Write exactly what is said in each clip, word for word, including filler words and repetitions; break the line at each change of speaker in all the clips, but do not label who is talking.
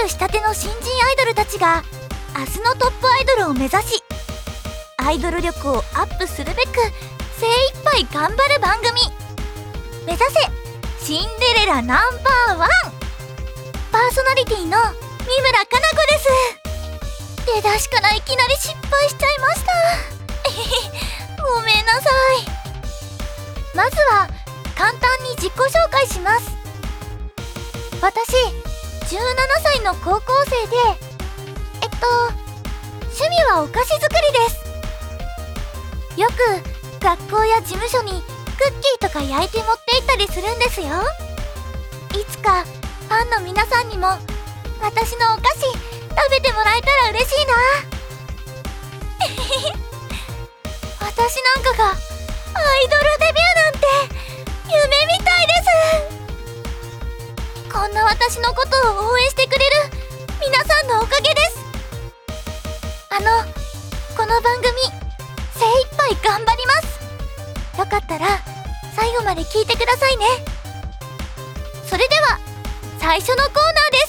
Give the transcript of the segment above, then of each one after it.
ューしたての新人アイドルたちが明日のトップアイドルを目指し、アイドル力をアップするべく精一杯頑張る番組。目指せシンデレラナンバーワン。パーソナリティの三村かな子です。出だしからいきなり失敗しちゃいましたごめんなさい。まずは簡単に自己紹介します。私じゅうななさいの高校生で、えっと趣味はお菓子作りです。よく学校や事務所にクッキーとか焼いて持って行ったりするんですよ。いつかファンの皆さんにも私のお菓子食べてもらえたら嬉しいな私なんかがアイドルデビューなんて夢みたいです。こんな私のことを応援してくれる皆さんのおかげです。あのこの番組精一杯頑張ります。よかったら最後まで聞いてくださいね。それでは最初のコーナーです。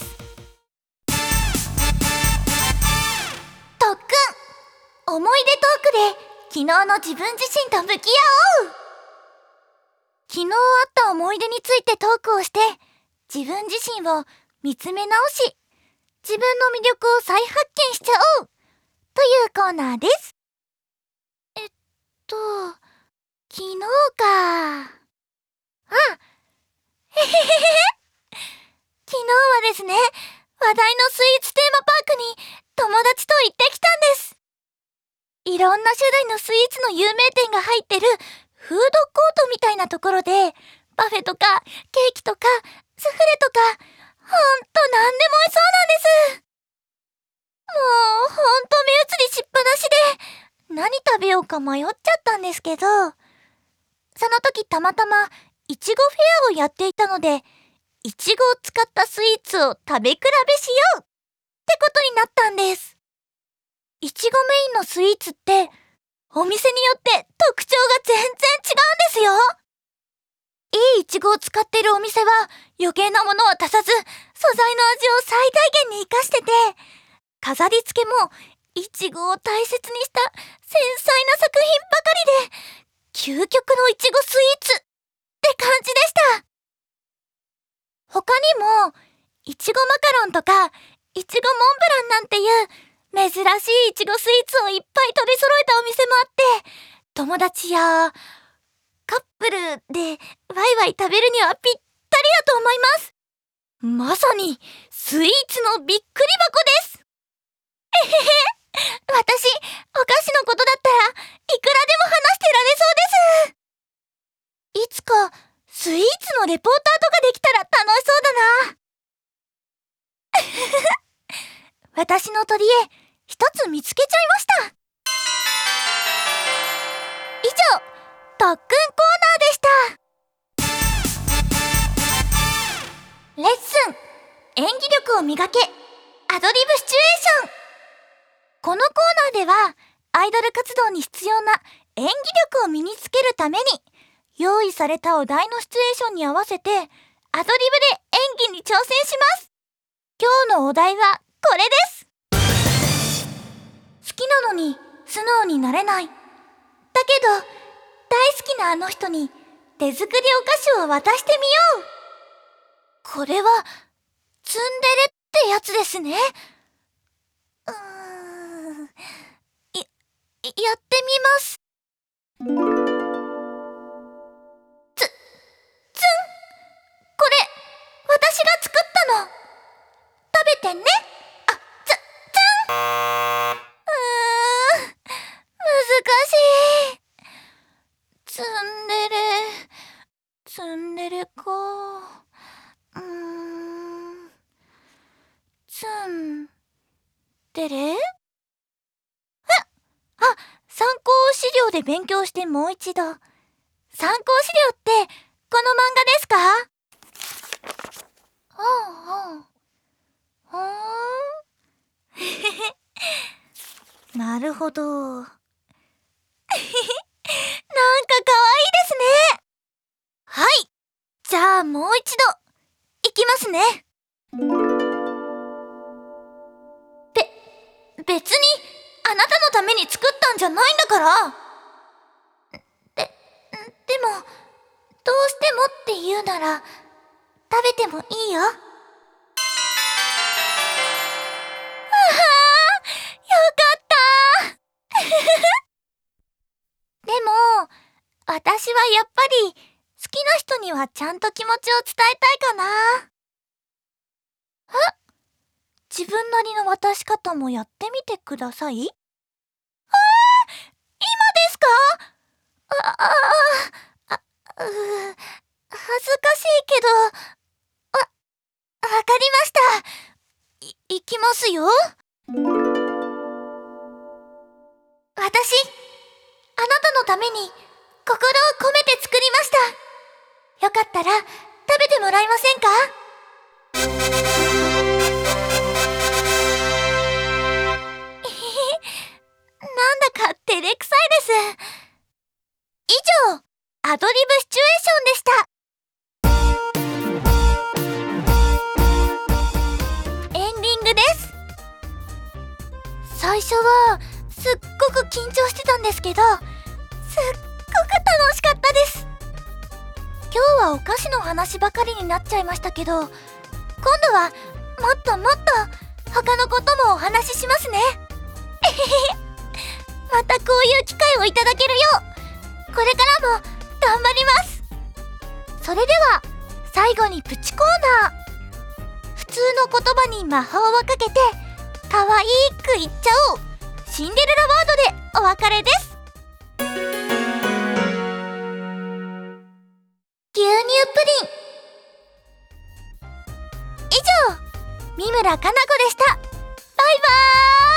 特訓思い出トークで昨日の自分自身と向き合おう。昨日あった思い出についてトークをして自分自身を見つめ直し、自分の魅力を再発見しちゃおうというコーナーです。えっと昨日か。あ、へへへへ昨日はですね、話題のスイーツテーマパークに友達と行ってきたんです。いろんな種類のスイーツの有名店が入ってるフードコートみたいなところで、パフェとかケーキとかスフレとか、ほんとなんでも美味しそうなんです。もうほんと目移りしっぱなしで何食べようか迷っちゃったんですけど、その時たまたまいちごフェアをやっていたので、いちごを使ったスイーツを食べ比べしようってことになったんです。いちごメインのスイーツってお店によって特徴が全然違うんですよ。いいいちごを使っているお店は余計なものは足さず、素材の味を最大限に生かしてて、飾り付けもいちごを大切にした繊細な作品ばかりで、究極のいちごスイーツって感じでした。他にもいちごマカロンとかいちごモンブランなんていう珍しいいちごスイーツをいっぱい取り揃えたお店もあって、友達やカップルでワイワイ食べるにはぴったりだと思います。まさにスイーツのびっくり箱です。えへへ私お菓子のことだったらいくらでも話してられそうです。いつかスイーツのレポーターとかできたら楽しそうだな私の取り柄一つ見つけちゃいました。以上、特訓コーナーでした。レッスン演技力を磨けアドリブシチュエーション。このコーナーではアイドル活動に必要な演技力を身につけるために、用意されたお題のシチュエーションに合わせてアドリブで演技に挑戦します。今日のお題はこれです。好きなのに素直になれない。だけど大好きなあの人に手作りお菓子を渡してみよう。これはツンデレってやつですね。うーん、い、やってみます。つ、つん、これ私が作ったの。食べてね。あ、つ、つん。難しい。ツンデレツンデレか。うーんツンデレ。えあ参考資料で勉強してもう一度。参考資料ってこの漫画ですか？はあはあはーんなるほど。なんか可愛いですね。はい、じゃあもう一度いきますね。 別にあなたのために作ったんじゃないんだから。で、でも、どうしてもって言うなら、食べてもいいよ。ああ、よかったでも、私はやっぱり、好きな人にはちゃんと気持ちを伝えたいかな。え？自分なりの渡し方もやってみてください。えー、今ですか？あ、あ、あ、あ、うー、恥ずかしいけど、わ、わかりました。い、いきますよ。私、あなたのために心を込めて作りました。よかったら食べてもらえませんか？なんだか照れくさいです。以上、アドリブシチュエーションでした。エンディングです。最初はすっごく緊張してたんですけど、すっごく楽しかったです。今日はお菓子の話ばかりになっちゃいましたけど、今度はもっともっと他のこともお話ししますね。またこういう機会をいただけるよう、これからも頑張ります。それでは最後にプチコーナー。普通の言葉に魔法をかけて可愛く言っちゃおう、シンデレラワードでお別れです。牛乳プリン。以上、三村かな子でした。バイバーイ。